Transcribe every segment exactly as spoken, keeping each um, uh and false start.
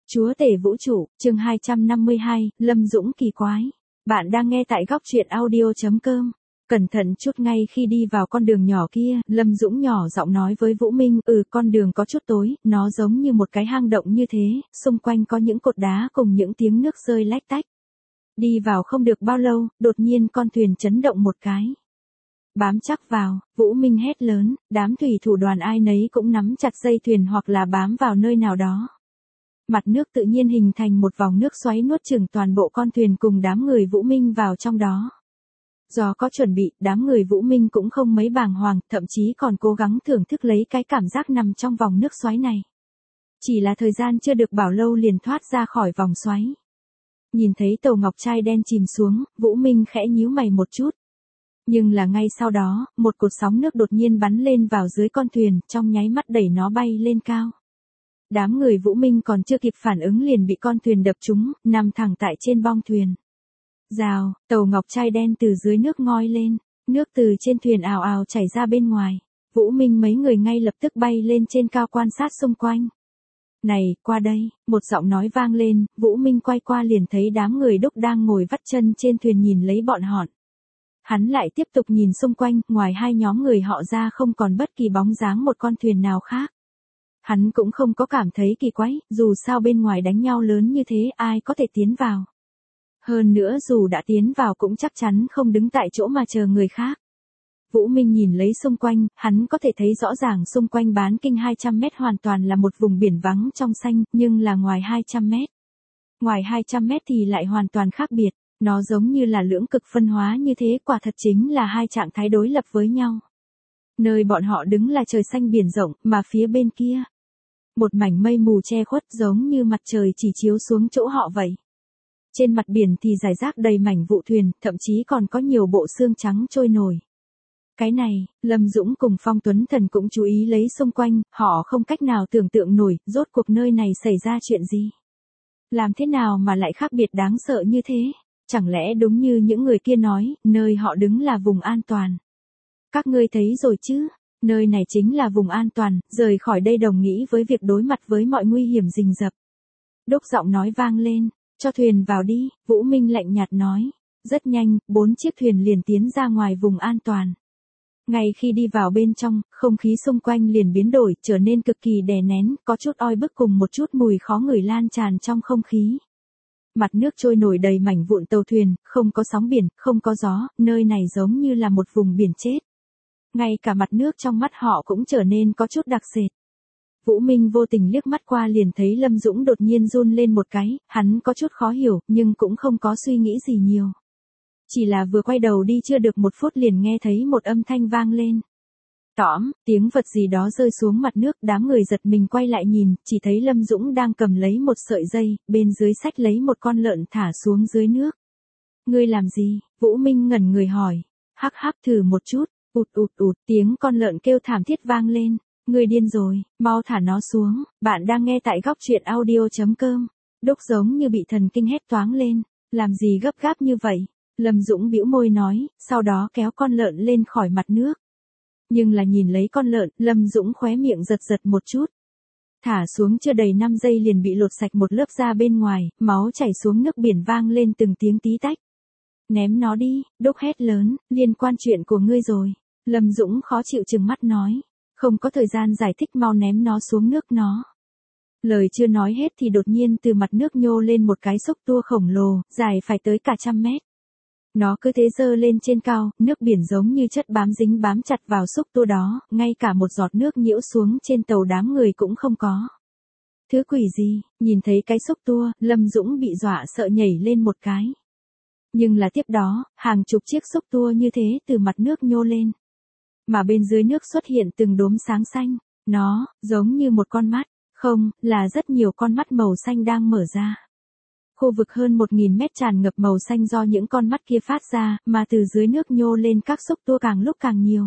Chúa tể vũ trụ, chương hai trăm năm mươi hai, Lâm Dũng kỳ quái. Bạn đang nghe tại góc truyện audio.com. Cẩn thận chút, ngay khi đi vào con đường nhỏ kia, Lâm Dũng nhỏ giọng nói với Vũ Minh, ừ con đường có chút tối, nó giống như một cái hang động như thế, xung quanh có những cột đá cùng những tiếng nước rơi lách tách. Đi vào không được bao lâu, đột nhiên con thuyền chấn động một cái. Bám chắc vào, Vũ Minh hét lớn, đám thủy thủ đoàn ai nấy cũng nắm chặt dây thuyền hoặc là bám vào nơi nào đó. Mặt nước tự nhiên hình thành một vòng nước xoáy nuốt chửng toàn bộ con thuyền cùng đám người Vũ Minh vào trong đó. Do có chuẩn bị, đám người Vũ Minh cũng không mấy bàng hoàng, thậm chí còn cố gắng thưởng thức lấy cái cảm giác nằm trong vòng nước xoáy này. Chỉ là thời gian chưa được bảo lâu liền thoát ra khỏi vòng xoáy. Nhìn thấy tàu ngọc trai đen chìm xuống, Vũ Minh khẽ nhíu mày một chút. Nhưng là ngay sau đó, một cột sóng nước đột nhiên bắn lên vào dưới con thuyền, trong nháy mắt đẩy nó bay lên cao. Đám người Vũ Minh còn chưa kịp phản ứng liền bị con thuyền đập trúng, nằm thẳng tại trên bong thuyền. Rào, tàu ngọc trai đen từ dưới nước ngoi lên, nước từ trên thuyền ào ào chảy ra bên ngoài. Vũ Minh mấy người ngay lập tức bay lên trên cao quan sát xung quanh. Này, qua đây, một giọng nói vang lên, Vũ Minh quay qua liền thấy đám người Đúc đang ngồi vắt chân trên thuyền nhìn lấy bọn họ. Hắn lại tiếp tục nhìn xung quanh, ngoài hai nhóm người họ ra không còn bất kỳ bóng dáng một con thuyền nào khác. Hắn cũng không có cảm thấy kỳ quái, dù sao bên ngoài đánh nhau lớn như thế ai có thể tiến vào. Hơn nữa dù đã tiến vào cũng chắc chắn không đứng tại chỗ mà chờ người khác. Vũ Minh nhìn lấy xung quanh, hắn có thể thấy rõ ràng xung quanh bán kinh hai trăm mét hoàn toàn là một vùng biển vắng trong xanh, nhưng là ngoài hai trăm mét. Ngoài hai trăm mét thì lại hoàn toàn khác biệt, nó giống như là lưỡng cực phân hóa như thế, quả thật chính là hai trạng thái đối lập với nhau. Nơi bọn họ đứng là trời xanh biển rộng, mà phía bên kia, một mảnh mây mù che khuất giống như mặt trời chỉ chiếu xuống chỗ họ vậy. Trên mặt biển thì rải rác đầy mảnh vụ thuyền, thậm chí còn có nhiều bộ xương trắng trôi nổi. Cái này, Lâm Dũng cùng Phong Tuấn Thần cũng chú ý lấy xung quanh, họ không cách nào tưởng tượng nổi, rốt cuộc nơi này xảy ra chuyện gì. Làm thế nào mà lại khác biệt đáng sợ như thế? Chẳng lẽ đúng như những người kia nói, nơi họ đứng là vùng an toàn? Các ngươi thấy rồi chứ? Nơi này chính là vùng an toàn, rời khỏi đây đồng nghĩa với việc đối mặt với mọi nguy hiểm rình rập. Đúc giọng nói vang lên, cho thuyền vào đi, Vũ Minh lạnh nhạt nói. Rất nhanh, bốn chiếc thuyền liền tiến ra ngoài vùng an toàn. Ngay khi đi vào bên trong, không khí xung quanh liền biến đổi, trở nên cực kỳ đè nén, có chút oi bức cùng một chút mùi khó ngửi lan tràn trong không khí. Mặt nước trôi nổi đầy mảnh vụn tàu thuyền, không có sóng biển, không có gió, nơi này giống như là một vùng biển chết. Ngay cả mặt nước trong mắt họ cũng trở nên có chút đặc sệt. Vũ Minh vô tình liếc mắt qua liền thấy Lâm Dũng đột nhiên run lên một cái, hắn có chút khó hiểu, nhưng cũng không có suy nghĩ gì nhiều. Chỉ là vừa quay đầu đi chưa được một phút liền nghe thấy một âm thanh vang lên. Tõm, tiếng vật gì đó rơi xuống mặt nước, đám người giật mình quay lại nhìn, chỉ thấy Lâm Dũng đang cầm lấy một sợi dây, bên dưới xách lấy một con lợn thả xuống dưới nước. Ngươi làm gì? Vũ Minh ngẩn người hỏi. Hắc hắc thử một chút, ụt ụt ụt, tiếng con lợn kêu thảm thiết vang lên. Ngươi điên rồi, mau thả nó xuống, bạn đang nghe tại góc truyện audio.com. Đúc giống như bị thần kinh hét toáng lên, làm gì gấp gáp như vậy? Lâm Dũng bĩu môi nói, sau đó kéo con lợn lên khỏi mặt nước. Nhưng là nhìn lấy con lợn, Lâm Dũng khóe miệng giật giật một chút. Thả xuống chưa đầy năm giây liền bị lột sạch một lớp da bên ngoài, máu chảy xuống nước biển vang lên từng tiếng tí tách. Ném nó đi, Đúc hét lớn, liên quan chuyện của ngươi rồi. Lâm Dũng khó chịu trừng mắt nói. Không có thời gian giải thích, mau ném nó xuống nước nó. Lời chưa nói hết thì đột nhiên từ mặt nước nhô lên một cái xúc tua khổng lồ, dài phải tới cả trăm mét. Nó cứ thế giơ lên trên cao, nước biển giống như chất bám dính bám chặt vào xúc tua đó, ngay cả một giọt nước nhiễu xuống trên tàu đám người cũng không có. Thứ quỷ gì? Nhìn thấy cái xúc tua, Lâm Dũng bị dọa sợ nhảy lên một cái. Nhưng là tiếp đó, hàng chục chiếc xúc tua như thế từ mặt nước nhô lên. Mà bên dưới nước xuất hiện từng đốm sáng xanh, nó, giống như một con mắt, không, là rất nhiều con mắt màu xanh đang mở ra. Khu vực hơn một nghìn mét tràn ngập màu xanh do những con mắt kia phát ra, mà từ dưới nước nhô lên các xúc tua càng lúc càng nhiều.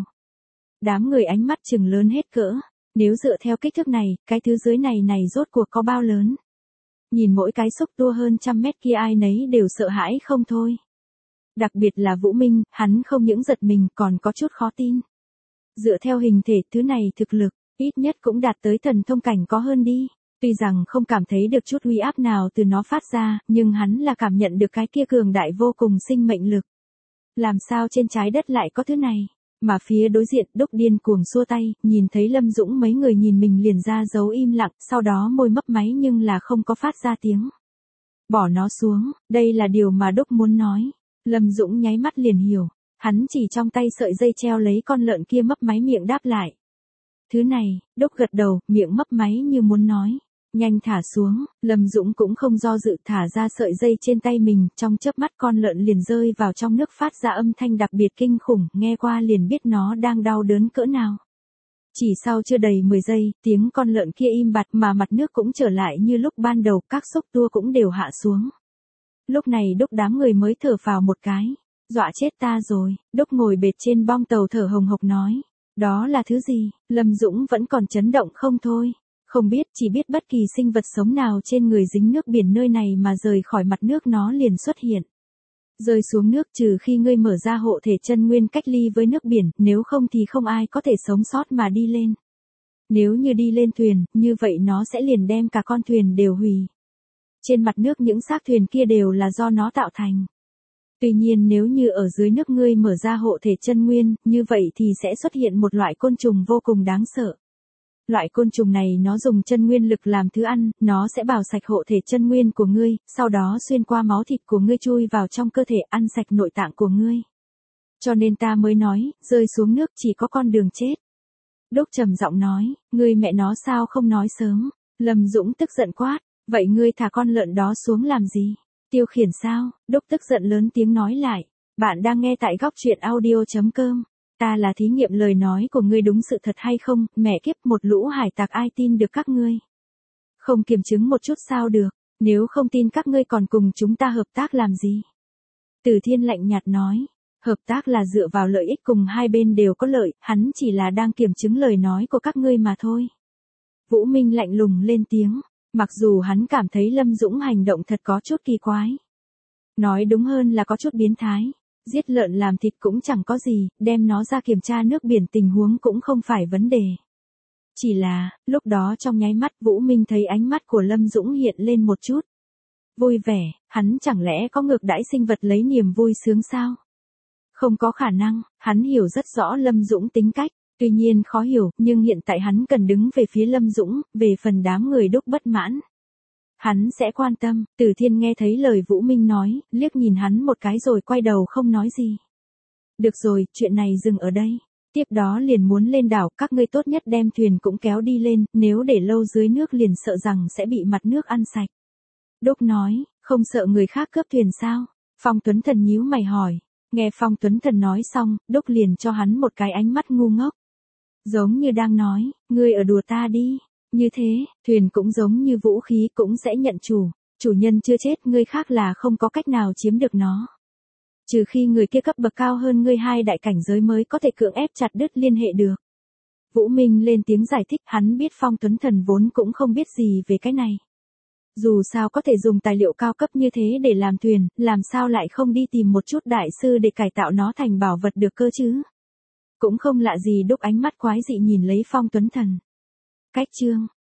Đám người ánh mắt trừng lớn hết cỡ, nếu dựa theo kích thước này, cái thứ dưới này này rốt cuộc có bao lớn. Nhìn mỗi cái xúc tua hơn trăm mét kia ai nấy đều sợ hãi không thôi. Đặc biệt là Vũ Minh, hắn không những giật mình còn có chút khó tin. Dựa theo hình thể thứ này thực lực, ít nhất cũng đạt tới thần thông cảnh có hơn đi. Tuy rằng không cảm thấy được chút uy áp nào từ nó phát ra, nhưng hắn là cảm nhận được cái kia cường đại vô cùng sinh mệnh lực. Làm sao trên trái đất lại có thứ này? Mà phía đối diện, Đúc điên cuồng xua tay, nhìn thấy Lâm Dũng mấy người nhìn mình liền ra dấu im lặng, sau đó môi mấp máy nhưng là không có phát ra tiếng. Bỏ nó xuống, đây là điều mà Đúc muốn nói. Lâm Dũng nháy mắt liền hiểu, hắn chỉ trong tay sợi dây treo lấy con lợn kia mấp máy miệng đáp lại. Thứ này, Đúc gật đầu, miệng mấp máy như muốn nói. Nhanh thả xuống, Lâm Dũng cũng không do dự thả ra sợi dây trên tay mình, trong chớp mắt con lợn liền rơi vào trong nước phát ra âm thanh đặc biệt kinh khủng, nghe qua liền biết nó đang đau đớn cỡ nào. Chỉ sau chưa đầy mười giây, tiếng con lợn kia im bặt mà mặt nước cũng trở lại như lúc ban đầu, các xúc tua cũng đều hạ xuống. Lúc này Đúc đám người mới thở phào một cái. Dọa chết ta rồi, Đúc ngồi bệt trên bong tàu thở hồng hộc nói. Đó là thứ gì? Lâm Dũng vẫn còn chấn động không thôi. Không biết, chỉ biết bất kỳ sinh vật sống nào trên người dính nước biển nơi này mà rời khỏi mặt nước nó liền xuất hiện. Rơi xuống nước trừ khi ngươi mở ra hộ thể chân nguyên cách ly với nước biển, nếu không thì không ai có thể sống sót mà đi lên. Nếu như đi lên thuyền, như vậy nó sẽ liền đem cả con thuyền đều hủy. Trên mặt nước những xác thuyền kia đều là do nó tạo thành. Tuy nhiên nếu như ở dưới nước ngươi mở ra hộ thể chân nguyên, như vậy thì sẽ xuất hiện một loại côn trùng vô cùng đáng sợ. Loại côn trùng này nó dùng chân nguyên lực làm thứ ăn, nó sẽ bào sạch hộ thể chân nguyên của ngươi, sau đó xuyên qua máu thịt của ngươi chui vào trong cơ thể ăn sạch nội tạng của ngươi. Cho nên ta mới nói, rơi xuống nước chỉ có con đường chết. Đúc trầm giọng nói, ngươi mẹ nó sao không nói sớm? Lâm Dũng tức giận quát, vậy ngươi thả con lợn đó xuống làm gì? Tiêu khiển sao? Đúc tức giận lớn tiếng nói lại, bạn đang nghe tại góc truyện audio chấm com. Ta là thí nghiệm lời nói của ngươi đúng sự thật hay không, mẹ kiếp một lũ hải tặc ai tin được các ngươi. Không kiểm chứng một chút sao được, nếu không tin các ngươi còn cùng chúng ta hợp tác làm gì? Từ Thiên lạnh nhạt nói, hợp tác là dựa vào lợi ích cùng hai bên đều có lợi, hắn chỉ là đang kiểm chứng lời nói của các ngươi mà thôi. Vũ Minh lạnh lùng lên tiếng, mặc dù hắn cảm thấy Lâm Dũng hành động thật có chút kỳ quái. Nói đúng hơn là có chút biến thái. Giết lợn làm thịt cũng chẳng có gì, đem nó ra kiểm tra nước biển tình huống cũng không phải vấn đề. Chỉ là, lúc đó trong nháy mắt Vũ Minh thấy ánh mắt của Lâm Dũng hiện lên một chút. Vui vẻ, hắn chẳng lẽ có ngược đãi sinh vật lấy niềm vui sướng sao? Không có khả năng, hắn hiểu rất rõ Lâm Dũng tính cách, tuy nhiên khó hiểu, nhưng hiện tại hắn cần đứng về phía Lâm Dũng, về phần đám người Đúc bất mãn. Hắn sẽ quan tâm, Từ Thiên nghe thấy lời Vũ Minh nói, liếc nhìn hắn một cái rồi quay đầu không nói gì. Được rồi, chuyện này dừng ở đây. Tiếp đó liền muốn lên đảo, các ngươi tốt nhất đem thuyền cũng kéo đi lên, nếu để lâu dưới nước liền sợ rằng sẽ bị mặt nước ăn sạch. Đúc nói, không sợ người khác cướp thuyền sao? Phong Tuấn Thần nhíu mày hỏi. Nghe Phong Tuấn Thần nói xong, Đúc liền cho hắn một cái ánh mắt ngu ngốc. Giống như đang nói, ngươi ở đùa ta đi. Như thế, thuyền cũng giống như vũ khí cũng sẽ nhận chủ, chủ nhân chưa chết ngươi khác là không có cách nào chiếm được nó. Trừ khi người kia cấp bậc cao hơn ngươi hai đại cảnh giới mới có thể cưỡng ép chặt đứt liên hệ được. Vũ Minh lên tiếng giải thích, hắn biết Phong Tuấn Thần vốn cũng không biết gì về cái này. Dù sao có thể dùng tài liệu cao cấp như thế để làm thuyền, làm sao lại không đi tìm một chút đại sư để cải tạo nó thành bảo vật được cơ chứ. Cũng không lạ gì Đúc ánh mắt quái dị nhìn lấy Phong Tuấn Thần. Cách chương